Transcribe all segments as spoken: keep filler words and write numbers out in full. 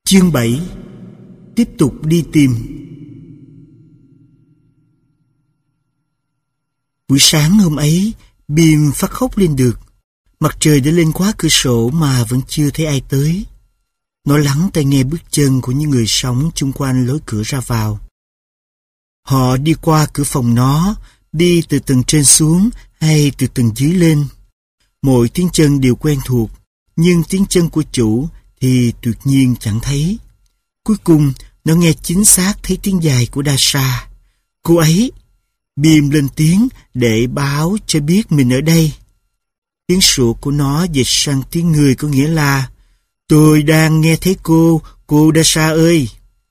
Chương bảy. Tiếp tục đi tìm. Buổi sáng hôm ấy, Bim phát khóc lên được. Mặt trời đã lên quá cửa sổ mà vẫn chưa thấy ai tới. Nó lắng tai nghe bước chân của những người sống chung quanh lối cửa ra vào. Họ đi qua cửa phòng nó, đi từ tầng trên xuống hay từ tầng dưới lên. Mỗi tiếng chân đều quen thuộc, nhưng tiếng chân của chủ thì tuyệt nhiên chẳng thấy. Cuối cùng, nó nghe chính xác thấy tiếng dài của Dasha. Cô ấy. Bim lên tiếng để báo cho biết mình ở đây. Tiếng sủa của nó dịch sang tiếng người có nghĩa là: tôi đang nghe thấy cô, cô Dasha ơi.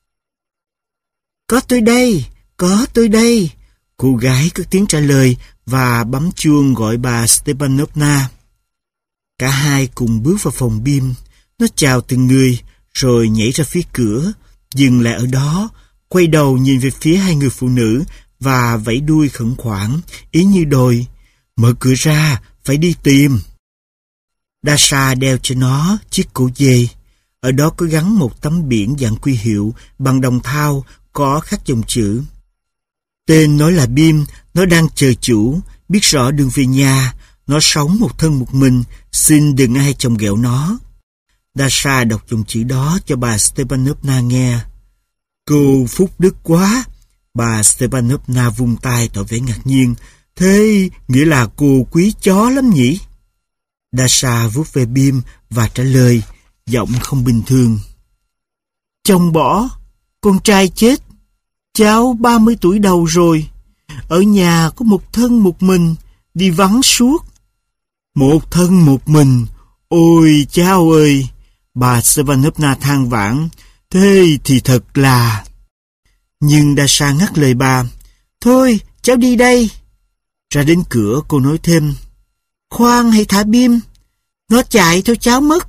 Có tôi đây, có tôi đây. Cô gái cất tiếng trả lời và bấm chuông gọi bà Stepanovna. Cả hai cùng bước vào phòng Bim. Nó chào từng người, rồi nhảy ra phía cửa, dừng lại ở đó, quay đầu nhìn về phía hai người phụ nữ và vẫy đuôi khẩn khoản, ý như đòi: mở cửa ra, phải đi tìm. Dasha đeo cho nó chiếc cổ dê. Ở đó có gắn một tấm biển dạng quy hiệu bằng đồng thau có khắc dòng chữ. Tên nó là Bim, nó đang chờ chủ, biết rõ đường về nhà. Nó sống một thân một mình, xin đừng ai chồng ghẹo nó. Dasha đọc dòng chữ đó cho bà Stepanovna nghe. Cô phúc đức quá. Bà Stepanovna vung tay tỏ vẻ ngạc nhiên. Thế nghĩa là cô quý chó lắm nhỉ? Dasha vuốt về Bim và trả lời, giọng không bình thường. Chồng bỏ, con trai chết, cháu ba mươi tuổi đầu rồi. Ở nhà có một thân một mình, đi vắng suốt. Một thân một mình, ôi cháu ơi! Bà Stepanovna than vãn. Thế thì thật là... Nhưng Dasha ngắt lời bà. Thôi, cháu đi đây. Ra đến cửa cô nói thêm. Khoan, hãy thả Bim. Nó chạy theo cháu mất.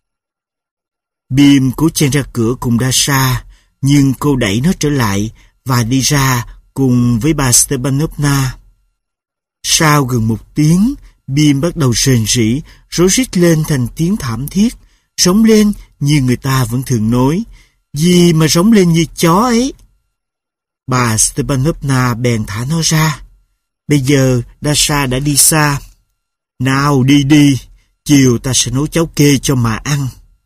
Bim cố chen ra cửa cùng Dasha, nhưng cô đẩy nó trở lại và đi ra cùng với bà Stepanovna. Sau gần một tiếng, Bim bắt đầu rền rĩ, rối rít lên thành tiếng thảm thiết, rống lên như người ta vẫn thường nói. Gì mà rống lên như chó ấy? Bà Stepanovna bèn thả nó ra. Bây giờ Dasha đã đi xa. Nào đi đi, chiều ta sẽ nấu cháo kê cho mà ăn.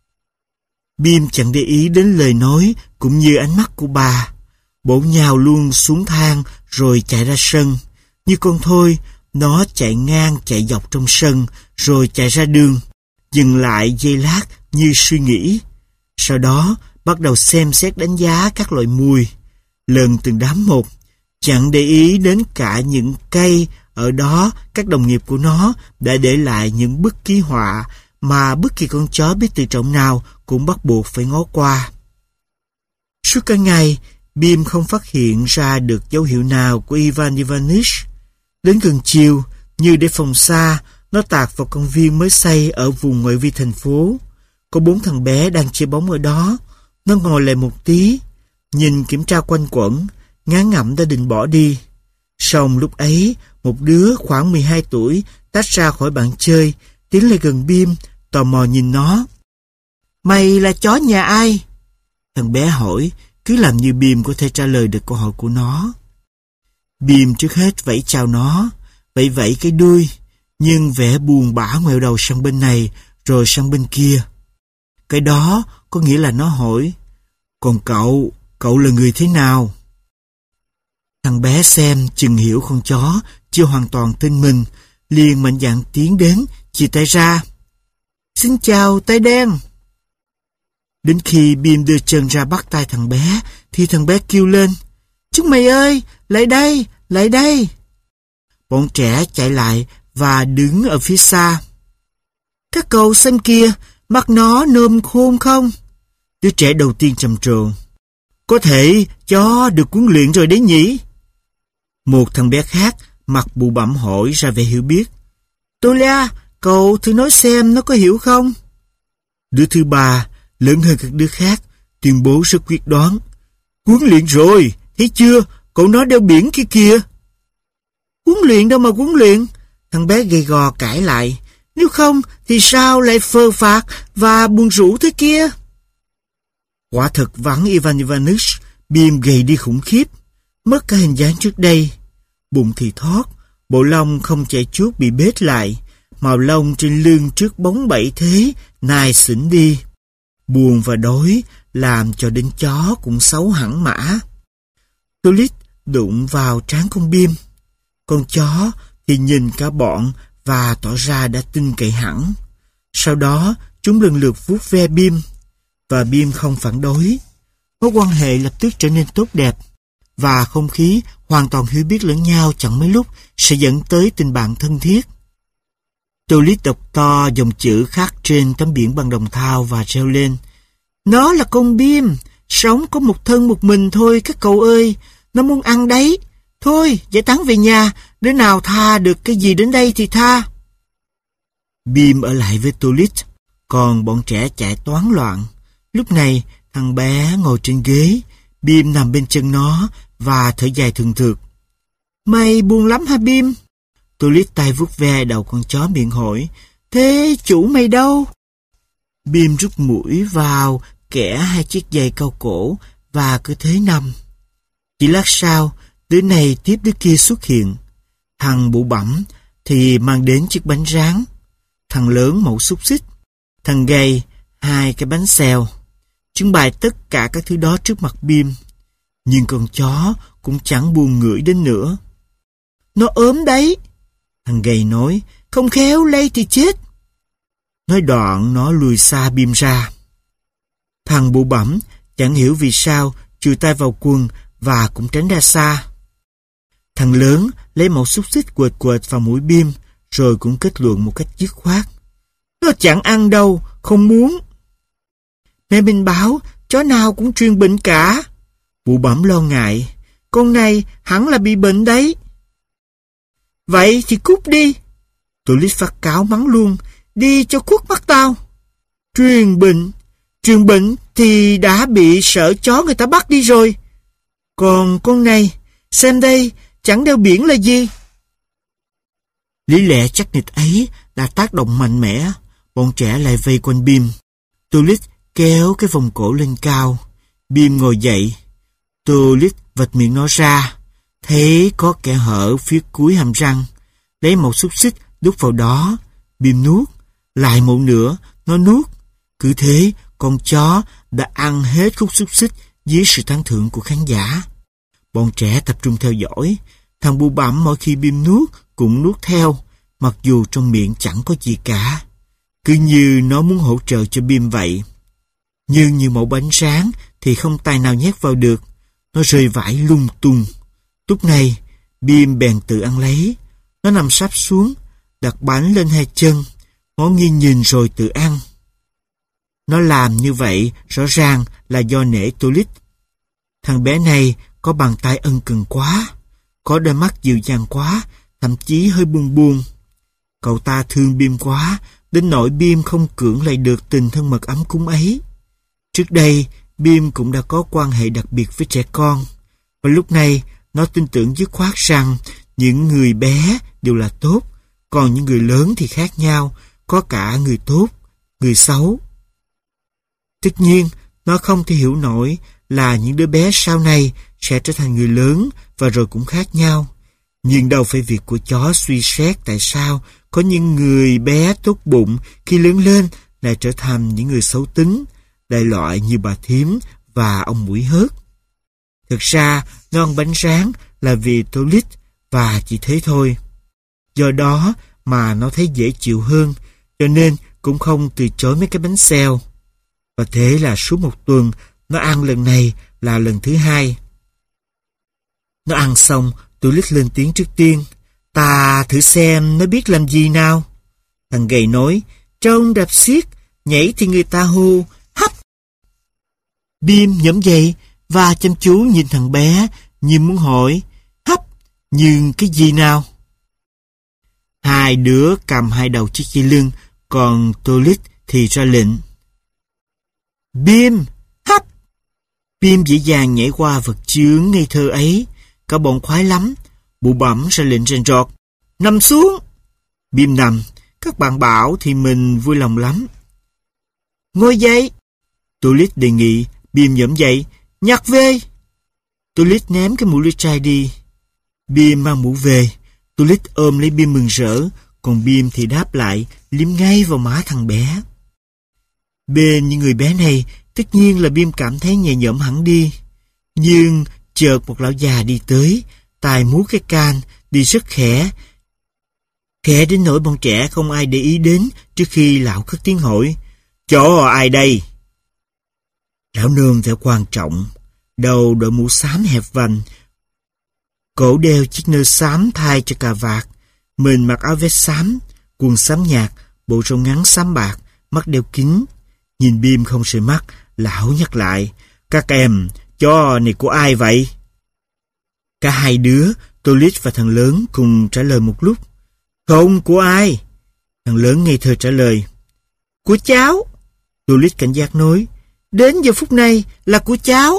Bim chẳng để ý đến lời nói cũng như ánh mắt của bà. Bỗng nhào luôn xuống thang rồi chạy ra sân. Như con thoi, nó chạy ngang chạy dọc trong sân rồi chạy ra đường. Dừng lại giây lát như suy nghĩ. Sau đó bắt đầu xem xét đánh giá các loại mùi. Lần từng đám một, chẳng để ý đến cả những cây ở đó. Các đồng nghiệp của nó đã để lại những bức ký họa mà bất kỳ con chó biết tự trọng nào cũng bắt buộc phải ngó qua. Suốt cả ngày, Bim không phát hiện ra được dấu hiệu nào của Ivan Ivanich. Đến gần chiều, như để phòng xa, nó tạt vào công viên mới xây ở vùng ngoại vi thành phố. Có bốn thằng bé đang chơi bóng ở đó. Nó ngồi lại một tí, nhìn kiểm tra quanh quẩn, ngán ngẩm đã định bỏ đi. Song lúc ấy, một đứa khoảng mười hai tuổi tách ra khỏi bạn chơi, tiến lại gần Bim, tò mò nhìn nó. Mày là chó nhà ai? Thằng bé hỏi, cứ làm như Bim có thể trả lời được câu hỏi của nó. Bim trước hết vẫy chào nó, vẫy vẫy cái đuôi, nhưng vẻ buồn bã ngoẹo đầu sang bên này, rồi sang bên kia. Cái đó có nghĩa là nó hỏi, còn cậu, cậu là người thế nào? Thằng bé xem chừng hiểu con chó chưa hoàn toàn tin mình, liền mạnh dạn tiến đến, chia tay ra. Xin chào, tay đen. Đến khi Bim đưa chân ra bắt tay thằng bé, thì thằng bé kêu lên, chúng mày ơi, lại đây, lại đây. Bọn trẻ chạy lại và đứng ở phía xa. Các cậu xem kìa, mặt nó nôm khôn không? Đứa trẻ đầu tiên trầm trồ. Có thể chó được huấn luyện rồi đấy nhỉ? Một thằng bé khác mặt bụ bặm hỏi ra vẻ hiểu biết. Tolia, cậu thử nói xem nó có hiểu không? Đứa thứ ba, lớn hơn các đứa khác, tuyên bố rất quyết đoán. Huấn luyện rồi, thấy chưa? Cậu nó đeo biển kia kìa. Huấn luyện đâu mà huấn luyện? Thằng bé gầy gò cãi lại. Nếu không thì sao lại phờ phạc và buồn rũ thế kia? Quả thật vắng Ivan Ivanich, Bim gầy đi khủng khiếp, mất cả hình dáng trước đây. Bụng thì thót, bộ lông không chảy chuốt bị bết lại, màu lông trên lưng trước bóng bẩy thế, nai xỉn đi. Buồn và đói làm cho đến chó cũng xấu hẳn mã. Tulip đụng vào trán con Bim. Con chó thì nhìn cả bọn và tỏ ra đã tin cậy hẳn. Sau đó chúng lần lượt vuốt ve Bim, và Bim không phản đối. Mối quan hệ lập tức trở nên tốt đẹp, và không khí hoàn toàn hiểu biết lẫn nhau chẳng mấy lúc sẽ dẫn tới tình bạn thân thiết. Tulip đọc to dòng chữ khắc trên tấm biển bằng đồng thau và treo lên. Nó là con Bim, sống có một thân một mình thôi các cậu ơi, nó muốn ăn đấy. Thôi, giải tán về nhà, đứa nào tha được cái gì đến đây thì tha. Bim ở lại với Tulip, còn bọn trẻ chạy toán loạn. Lúc này, thằng bé ngồi trên ghế, Bim nằm bên chân nó và thở dài thường thượt. Mày buồn lắm hả Bim? Tulip tay vuốt ve đầu con chó miệng hỏi. Thế chủ mày đâu? Bim rút mũi vào, kẻ hai chiếc giày cao cổ và cứ thế nằm. Chỉ lát sau, đứa này tiếp đứa kia xuất hiện. Thằng bụ bẩm thì mang đến chiếc bánh rán, thằng lớn mẩu xúc xích, thằng gầy hai cái bánh xèo. Chúng bày tất cả các thứ đó trước mặt Bim, nhưng con chó cũng chẳng buồn ngửi đến nữa. Nó ốm đấy, thằng gầy nói, không khéo lây thì chết. Nói đoạn nó lùi xa Bim ra. Thằng bụ bẩm chẳng hiểu vì sao chùi tay vào quần và cũng tránh ra xa. Thằng lớn lấy mẩu xúc xích quệt quệt vào mũi Bim, rồi cũng kết luận một cách dứt khoát. Nó chẳng ăn đâu, không muốn. Mẹ mình báo, chó nào cũng truyền bệnh cả. Bụ bẩm lo ngại, con này hẳn là bị bệnh đấy. Vậy thì cút đi. Tulip phát cáo mắng luôn, đi cho khuất mắt tao. Truyền bệnh, truyền bệnh thì đã bị sợ chó người ta bắt đi rồi. Còn con này, xem đây, chẳng đeo biển là gì. Lý lẽ chắc nịch ấy đã tác động mạnh mẽ. Bọn trẻ lại vây quanh Bim. Tulip kéo cái vòng cổ lên cao. Bim ngồi dậy. Tulip vạch miệng nó ra, thấy có kẽ hở phía cuối hàm răng. Lấy một xúc xích đút vào đó. Bim nuốt, lại một nữa, nó nuốt. Cứ thế, con chó đã ăn hết khúc xúc xích dưới sự tán thưởng của khán giả. Bọn trẻ tập trung theo dõi. Thằng bụ bẩm mỗi khi Bim nuốt cũng nuốt theo, mặc dù trong miệng chẳng có gì cả. Cứ như nó muốn hỗ trợ cho Bim vậy. Nhưng như mẩu bánh rán thì không tài nào nhét vào được. Nó rơi vãi lung tung. Lúc này, Bim bèn tự ăn lấy. Nó nằm sắp xuống, đặt bánh lên hai chân, ngó nghiêng nhìn rồi tự ăn. Nó làm như vậy rõ ràng là do nể Tulip. Thằng bé này có bàn tay ân cần quá, có đôi mắt dịu dàng quá, thậm chí hơi buồn buồn. Cậu ta thương Bim quá, đến nỗi Bim không cưỡng lại được tình thân mật ấm cúng ấy. Trước đây, Bim cũng đã có quan hệ đặc biệt với trẻ con, và lúc này nó tin tưởng dứt khoát rằng những người bé đều là tốt, còn những người lớn thì khác nhau, có cả người tốt, người xấu. Tất nhiên, nó không thể hiểu nổi là những đứa bé sau này sẽ trở thành người lớn và rồi cũng khác nhau. Nhưng đâu phải việc của chó suy xét tại sao có những người bé tốt bụng khi lớn lên lại trở thành những người xấu tính, đại loại như bà thím và ông mũi hớt. Thực ra, ngon bánh rán là vì Tulip và chỉ thế thôi. Do đó mà nó thấy dễ chịu hơn, cho nên cũng không từ chối mấy cái bánh xèo. Và thế là suốt một tuần, nó ăn lần này là lần thứ hai. Nó ăn xong, Tulip lên tiếng trước tiên. Ta thử xem nó biết làm gì nào. Thằng gầy nói, trông đạp xiết, nhảy thì người ta hô, hấp. Bim nhổm dậy và chăm chú nhìn thằng bé như muốn hỏi, hấp, nhưng cái gì nào? Hai đứa cầm hai đầu chiếc dây lưng, còn Tulip thì ra lệnh. Bim, hấp. Bim dễ dàng nhảy qua vật chướng ngây thơ ấy. Cả bọn khoái lắm. Bụ bẩm ra lệnh rền rọt. Nằm xuống. Bim nằm. Các bạn bảo thì mình vui lòng lắm. Ngồi dậy. Tulip đề nghị Bim nhổm dậy. Nhặt về. Tulit ném cái mũ lưỡi trai đi. Bim mang mũ về. Tulit ôm lấy Bim mừng rỡ, còn Bim thì đáp lại, liếm ngay vào má thằng bé. Bên những người bé này, tất nhiên là Bim cảm thấy nhẹ nhõm hẳn đi. Nhưng chợt một lão già đi tới, tài múa cái can, đi rất khẽ. Khẽ đến nỗi bọn trẻ không ai để ý đến trước khi lão cất tiếng hỏi. Chỗ ai đây? Lão nương vẻ quan trọng, đầu đội mũ xám hẹp vành, cổ đeo chiếc nơ xám thay cho cà vạt, mình mặc áo vest xám, quần xám nhạt, bộ râu ngắn xám bạc, mắt đeo kính. Nhìn Bim không rời mắt, lão nhắc lại. Các em, chó này của ai vậy? Cả hai đứa, Tulit và thằng lớn cùng trả lời một lúc. Không, của ai? Thằng lớn ngây thơ trả lời. Của cháu. Tulit cảnh giác nói. Đến giờ phút này là của cháu.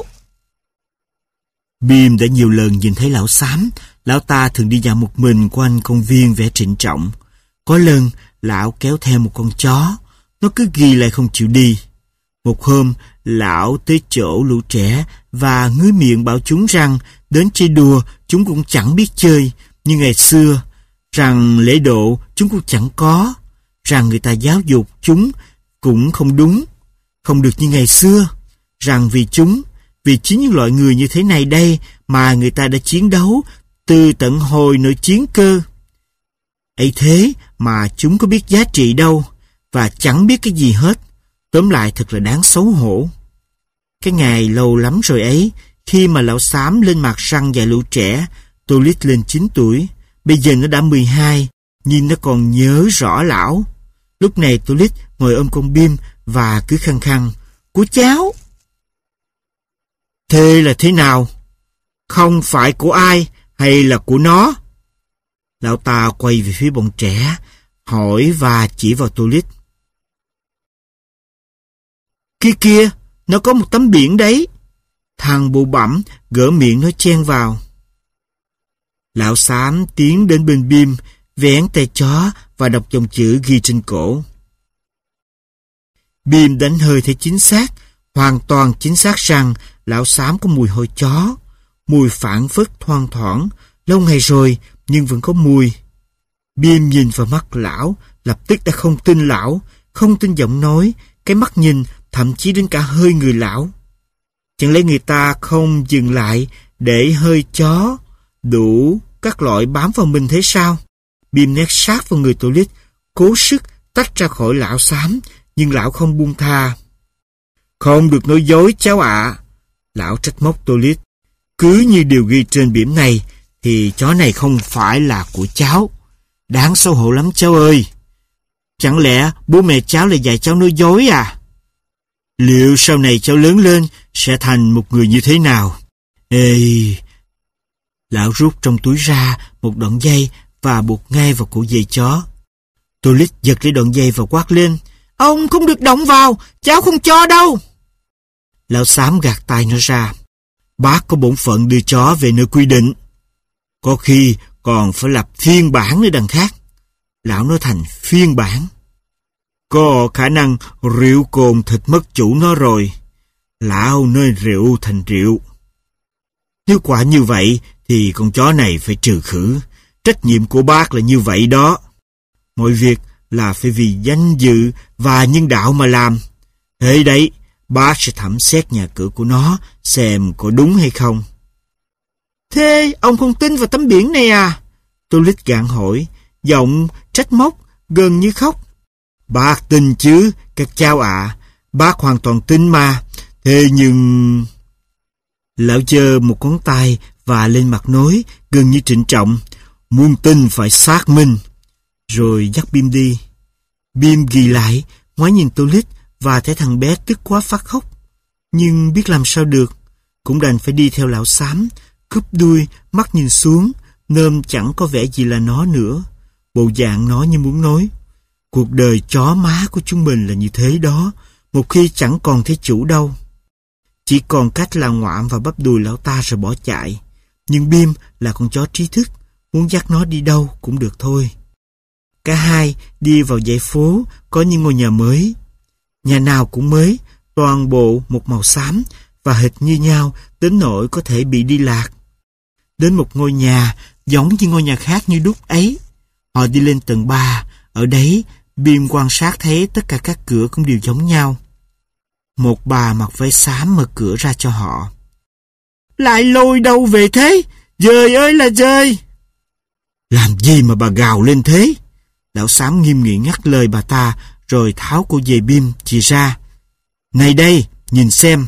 Bim đã nhiều lần nhìn thấy lão xám. Lão ta thường đi dạo một mình quanh công viên vẻ trịnh trọng. Có lần, lão kéo theo một con chó. Nó cứ ghi lại không chịu đi. Một hôm, lão tới chỗ lũ trẻ và ngứa miệng bảo chúng rằng đến chơi đùa chúng cũng chẳng biết chơi như ngày xưa, rằng lễ độ chúng cũng chẳng có, rằng người ta giáo dục chúng cũng không đúng, không được như ngày xưa, rằng vì chúng, vì chính những loại người như thế này đây mà người ta đã chiến đấu từ tận hồi nội chiến cơ. Ấy thế mà chúng có biết giá trị đâu, và chẳng biết cái gì hết. Tóm lại thật là đáng xấu hổ. Cái ngày lâu lắm rồi ấy, khi mà lão xám lên mặt răng dạy lũ trẻ, Tulit lên chín tuổi, bây giờ nó đã mười hai, nhưng nó còn nhớ rõ lão. Lúc này Tulit ngồi ôm con Bim và cứ khăng khăng, của cháu. Thế là thế nào? Không phải của ai hay là của nó? Lão ta quay về phía bọn trẻ, hỏi và chỉ vào Tulit. Kia kia, nó có một tấm biển đấy. Thằng bụ bẩm gỡ miệng nó chen vào. Lão xám tiến đến bên Bim, vén tay chó và đọc dòng chữ ghi trên cổ. Bim đánh hơi thấy chính xác, hoàn toàn chính xác rằng lão xám có mùi hôi chó, mùi phảng phất thoang thoảng, lâu ngày rồi nhưng vẫn có mùi. Bim nhìn vào mắt lão, lập tức đã không tin lão, không tin giọng nói, cái mắt nhìn, thậm chí đến cả hơi người lão. Chẳng lẽ người ta không dừng lại để hơi chó đủ các loại bám vào mình thế sao? Bim nép sát vào người Tulit, cố sức tách ra khỏi lão xám, nhưng lão không buông tha. Không được nói dối cháu ạ. À. Lão trách móc Tulit. Cứ như điều ghi trên biển này thì chó này không phải là của cháu. Đáng xấu hổ lắm cháu ơi. Chẳng lẽ bố mẹ cháu lại dạy cháu nói dối à? Liệu sau này cháu lớn lên sẽ thành một người như thế nào? Ê! Lão rút trong túi ra một đoạn dây và buộc ngay vào cổ dây chó. Tulit giật lấy đoạn dây và quát lên. Ông không được động vào, cháu không cho đâu. Lão xám gạt tay nó ra. Bác có bổn phận đưa chó về nơi quy định. Có khi còn phải lập phiên bản nơi đằng khác. Lão nói thành phiên bản. Có khả năng rượu cồn thịt mất chủ nó rồi. Lão nói rượu thành rượu. Nếu quả như vậy thì con chó này phải trừ khử. Trách nhiệm của bác là như vậy đó. Mọi việc là phải vì danh dự và nhân đạo mà làm. Thế đấy, bác sẽ thẩm xét nhà cửa của nó xem có đúng hay không. Thế ông không tin vào tấm biển này à? Tulit gạn hỏi, giọng trách móc, gần như khóc. Bác tin chứ, các cháu ạ. À, bác hoàn toàn tin mà. Thế nhưng... Lão giơ một ngón tay và lên mặt nói, gần như trịnh trọng. Muốn tin phải xác minh. Rồi dắt Bim đi. Bim ghi lại, ngoái nhìn Tulit và thấy thằng bé tức quá phát khóc. Nhưng biết làm sao được, cũng đành phải đi theo lão xám, cúp đuôi, mắt nhìn xuống, nôm chẳng có vẻ gì là nó nữa. Bộ dạng nó như muốn nói, cuộc đời chó má của chúng mình là như thế đó, một khi chẳng còn thấy chủ đâu. Chỉ còn cách là ngoạm và bắp đùi lão ta rồi bỏ chạy. Nhưng Bim là con chó trí thức, muốn dắt nó đi đâu cũng được thôi. Cả hai đi vào dãy phố có những ngôi nhà mới. Nhà nào cũng mới, toàn bộ một màu xám, và hệt như nhau đến nỗi có thể bị đi lạc. Đến một ngôi nhà giống như ngôi nhà khác như đúc ấy. Họ đi lên tầng ba, ở đấy Bim quan sát thấy tất cả các cửa cũng đều giống nhau. Một bà mặc váy xám mở cửa ra cho họ. Lại lôi đâu về thế? Dời ơi là dời! Làm gì mà bà gào lên thế? Lão xám nghiêm nghị ngắt lời bà ta, rồi tháo cô dây Bim chỉ ra. Này đây, nhìn xem.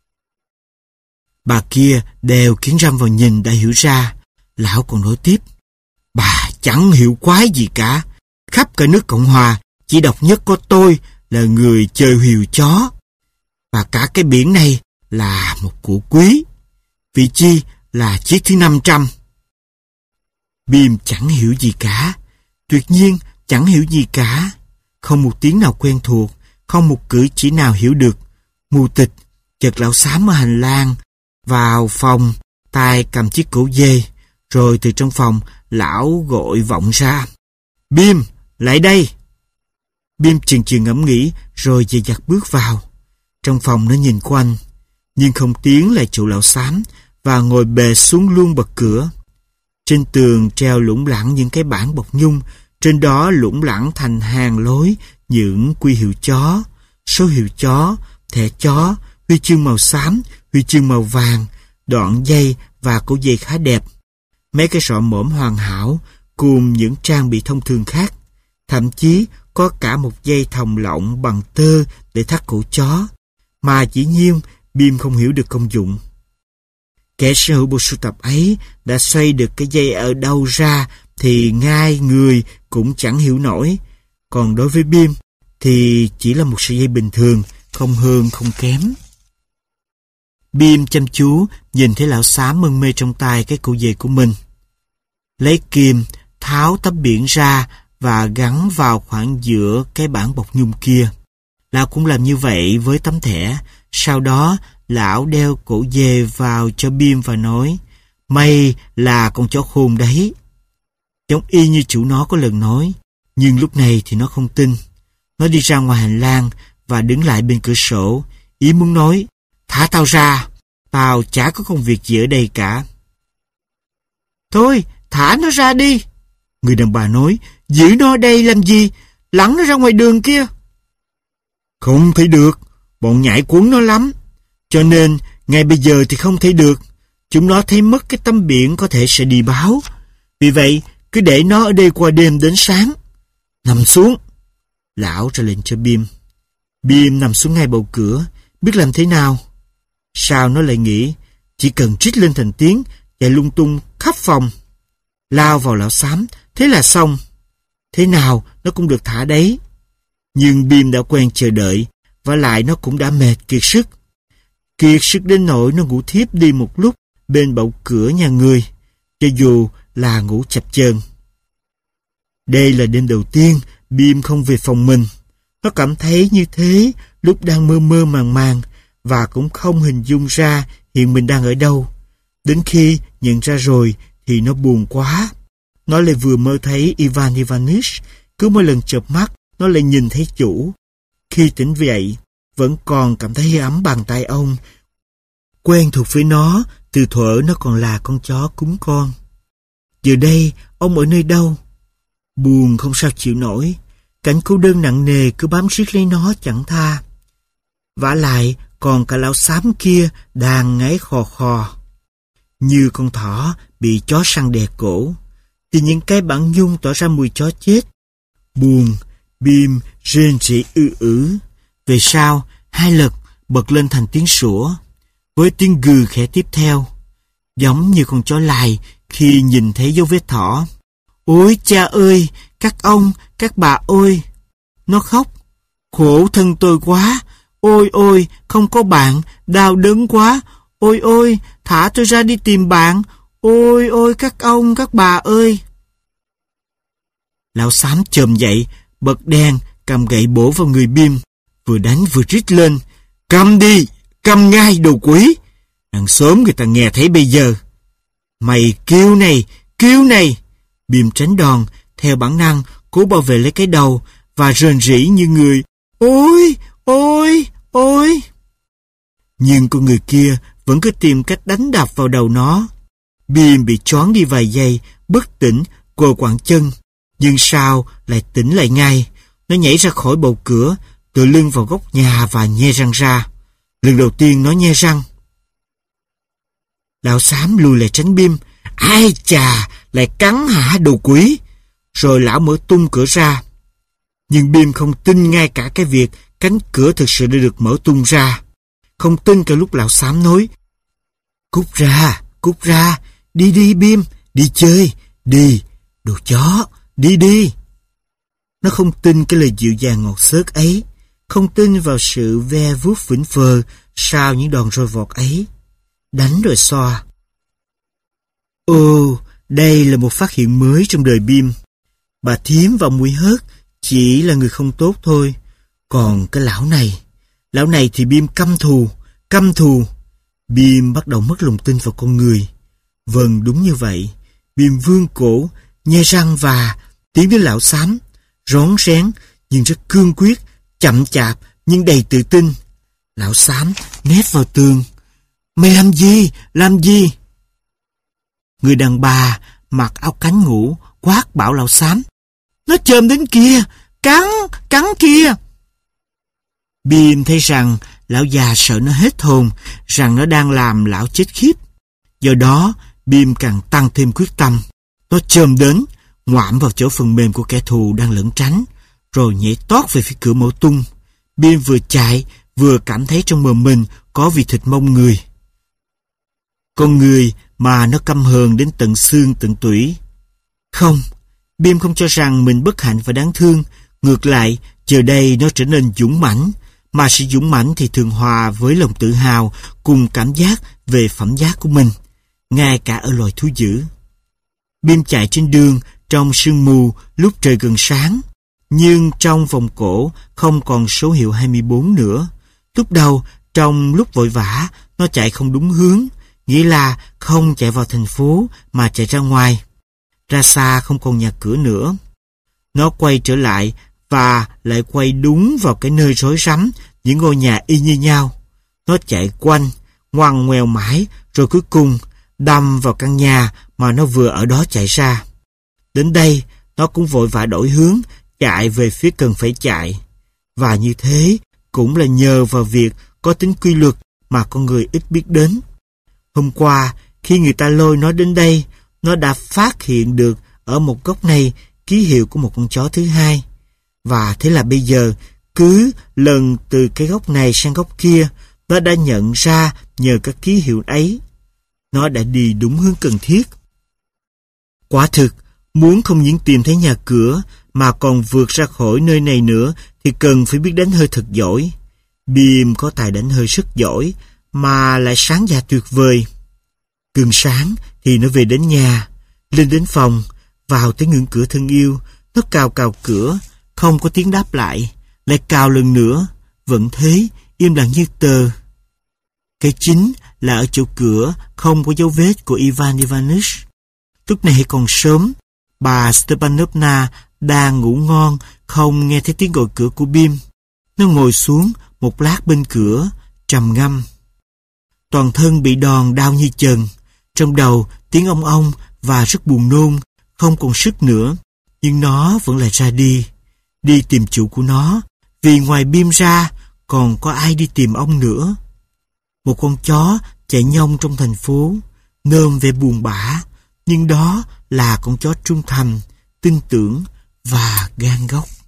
Bà kia đeo kiến răm vào nhìn đã hiểu ra. Lão còn nói tiếp. Bà chẳng hiểu quái gì cả. Khắp cả nước Cộng Hòa, chỉ độc nhất có tôi là người chơi hươu chó. Và cả cái biển này là một của quý. Vị chi là chiếc thứ năm trăm. Bim chẳng hiểu gì cả. Tuyệt nhiên chẳng hiểu gì cả. Không một tiếng nào quen thuộc, không một cử chỉ nào hiểu được. Mù tịch, chợt lão xám ở hành lang, vào phòng, tay cầm chiếc cổ dê, rồi từ trong phòng, lão gọi vọng ra. Bim, lại đây! Bim chừng chừng ngẫm nghĩ, rồi dè dặt bước vào. Trong phòng nó nhìn quanh, nhưng không tiến lại chỗ lão xám, và ngồi bề xuống luôn bậc cửa. Trên tường treo lủng lẳng những cái bảng bọc nhung, trên đó lủng lẳng thành hàng lối những quy hiệu chó, số hiệu chó, thẻ chó, huy chương màu xám, huy chương màu vàng, đoạn dây và cổ dây khá đẹp. Mấy cái sọ mõm hoàn hảo cùng những trang bị thông thường khác. Thậm chí có cả một dây thòng lọng bằng tơ để thắt cổ chó, mà dĩ nhiên Bim không hiểu được công dụng. Kẻ sở hữu bộ sưu tập ấy đã xoay được cái dây ở đâu ra thì ngay người cũng chẳng hiểu nổi. Còn đối với Bim thì chỉ là một sợi dây bình thường, không hơn không kém. Bim chăm chú nhìn thấy lão xám mân mê trong tay cái cổ dây của mình. Lấy kim tháo tấm biển ra và gắn vào khoảng giữa cái bảng bọc nhung kia. Lão cũng làm như vậy với tấm thẻ. Sau đó lão đeo cổ dê vào cho Bim và nói, mày là con chó khôn đấy. Giống y như chủ nó có lần nói, nhưng lúc này thì nó không tin. Nó đi ra ngoài hành lang và đứng lại bên cửa sổ, ý muốn nói, thả tao ra, tao chả có công việc gì ở đây cả. Thôi, thả nó ra đi. Người đàn bà nói, giữ nó ở đây làm gì, lẵng nó ra ngoài đường kia. Không thể được, bọn nhảy cuốn nó lắm. Cho nên, ngay bây giờ thì không thể được. Chúng nó thấy mất cái tấm biển có thể sẽ đi báo. Vì vậy, cứ để nó ở đây qua đêm đến sáng. Nằm xuống. Lão ra lệnh cho Bim. Bim nằm xuống ngay bầu cửa, biết làm thế nào. Sao nó lại nghĩ, chỉ cần trích lên thành tiếng, chạy lung tung khắp phòng. Lao vào lão xám, thế là xong. Thế nào nó cũng được thả đấy. Nhưng Bim đã quen chờ đợi, và lại nó cũng đã mệt kiệt sức. Kiệt sức đến nỗi nó ngủ thiếp đi một lúc bên bậu cửa nhà người, cho dù là ngủ chập chờn. Đây là đêm đầu tiên Bim không về phòng mình. Nó cảm thấy như thế lúc đang mơ mơ màng màng, và cũng không hình dung ra hiện mình đang ở đâu. Đến khi nhận ra rồi thì nó buồn quá. Nó lại vừa mơ thấy Ivan Ivanich, cứ mỗi lần chợp mắt nó lại nhìn thấy chủ. Khi tỉnh dậy vẫn còn cảm thấy ấm bàn tay ông, quen thuộc với nó từ thuở nó còn là con chó cúng con. Giờ đây ông ở nơi đâu? Buồn không sao chịu nổi, cảnh cô đơn nặng nề cứ bám riết lấy nó chẳng tha. Vả lại còn cả lão xám kia đang ngáy khò khò như con thỏ bị chó săn đè cổ, thì những cái bảng nhung tỏ ra mùi chó chết. Buồn, Bim rên rỉ ư ử. Về sau, hai lần bật lên thành tiếng sủa, với tiếng gừ khẽ tiếp theo, giống như con chó lai khi nhìn thấy dấu vết thỏ. Ôi cha ơi, các ông, các bà ơi! Nó khóc. Khổ thân tôi quá! Ôi ôi, không có bạn, đau đớn quá! Ôi ôi, thả tôi ra đi tìm bạn! Ôi ôi, các ông, các bà ơi! Lão xám chồm dậy, bật đèn, cầm gậy bổ vào người Bim, vừa đánh vừa rít lên. Cầm đi, cầm ngay đồ quỷ! Đằng sớm người ta nghe thấy bây giờ. Mày kêu này, kêu này! Bim tránh đòn, theo bản năng, cố bảo vệ lấy cái đầu, và rền rỉ như người. Ôi, ôi, ôi! Nhưng con người kia vẫn cứ tìm cách đánh đập vào đầu nó. Bim bị choáng đi vài giây, bất tỉnh, cô quặn chân. Nhưng sau lại tỉnh lại ngay. Nó nhảy ra khỏi bầu cửa, tựa lưng vào góc nhà và nhe răng ra. Lần đầu tiên nó nhe răng. Lão xám lùi lại tránh Bim. Ai chà, lại cắn hả đồ quỷ? Rồi lão mở tung cửa ra. Nhưng Bim không tin ngay cả cái việc cánh cửa thực sự đã được mở tung ra. Không tin cả lúc lão xám nói: Cút ra, cút ra, đi đi Bim, đi chơi, đi, đồ chó, đi đi. Nó không tin cái lời dịu dàng ngọt xớt ấy, không tin vào sự ve vuốt vĩnh phờ sau những đòn roi vọt ấy. Đánh rồi xoa. Ồ, đây là một phát hiện mới trong đời Bim. Bà thím và mùi hớt chỉ là người không tốt thôi. Còn cái lão này, lão này thì Bim căm thù, căm thù. Bim bắt đầu mất lòng tin vào con người. Vâng, đúng như vậy. Bim vươn cổ, nhe răng và tiến đến lão xám, rón rén nhưng rất cương quyết, chậm chạp nhưng đầy tự tin. Lão xám nép vào tường. Mày làm gì? Làm gì? Người đàn bà mặc áo cánh ngủ quát bảo lão xám: Nó chồm đến kia, cắn, cắn kia. Bim thấy rằng lão già sợ nó hết hồn, rằng nó đang làm lão chết khiếp. Do đó, Bim càng tăng thêm quyết tâm. Nó chồm đến, ngoạm vào chỗ phần mềm của kẻ thù đang lẩn tránh, rồi nhảy tót về phía cửa mở tung. Bim vừa chạy, vừa cảm thấy trong mồm mình có vị thịt mông người. Con người mà nó căm hờn đến tận xương tận tủy. Không, Bim không cho rằng mình bất hạnh và đáng thương. Ngược lại, giờ đây nó trở nên dũng mãnh. Mà sự dũng mãnh thì thường hòa với lòng tự hào cùng cảm giác về phẩm giá của mình, ngay cả ở loài thú dữ. Bim chạy trên đường trong sương mù lúc trời gần sáng, nhưng trong vòng cổ không còn số hiệu hai mươi bốn nữa. Lúc đầu, trong lúc vội vã, nó chạy không đúng hướng, nghĩa là không chạy vào thành phố mà chạy ra ngoài. Ra xa không còn nhà cửa nữa. Nó quay trở lại và lại quay đúng vào cái nơi rối rắm, những ngôi nhà y như nhau. Nó chạy quanh, ngoằn ngoèo mãi, rồi cuối cùng đâm vào căn nhà mà nó vừa ở đó chạy ra. Đến đây, nó cũng vội vã đổi hướng, chạy về phía cần phải chạy. Và như thế cũng là nhờ vào việc có tính quy luật mà con người ít biết đến. Hôm qua, khi người ta lôi nó đến đây, nó đã phát hiện được ở một góc này ký hiệu của một con chó thứ hai. Và thế là bây giờ, cứ lần từ cái góc này sang góc kia, nó đã nhận ra nhờ các ký hiệu ấy. Nó đã đi đúng hướng cần thiết. Quả thực, muốn không những tìm thấy nhà cửa mà còn vượt ra khỏi nơi này nữa thì cần phải biết đánh hơi thật giỏi. Bim có tài đánh hơi rất giỏi mà lại sáng dạ tuyệt vời. Gần sáng thì nó về đến nhà, lên đến phòng, vào tới ngưỡng cửa thân yêu. Nó cào cào cửa, không có tiếng đáp lại, lại cào lần nữa, vẫn thế, im lặng như tờ. Cái chính là ở chỗ cửa không có dấu vết của Ivan Ivanich. Lúc này còn sớm, bà Stepanovna đang ngủ ngon, không nghe thấy tiếng gọi cửa của Bim. Nó ngồi xuống một lát bên cửa, trầm ngâm. Toàn thân bị đòn đau như chần, trong đầu tiếng ong ong và rất buồn nôn, không còn sức nữa. Nhưng nó vẫn lại ra đi, đi tìm chủ của nó, vì ngoài Bim ra còn có ai đi tìm ông nữa. Một con chó chạy nhông trong thành phố, nơm vẻ buồn bã, nhưng đó là con chó trung thành, tin tưởng và gan góc.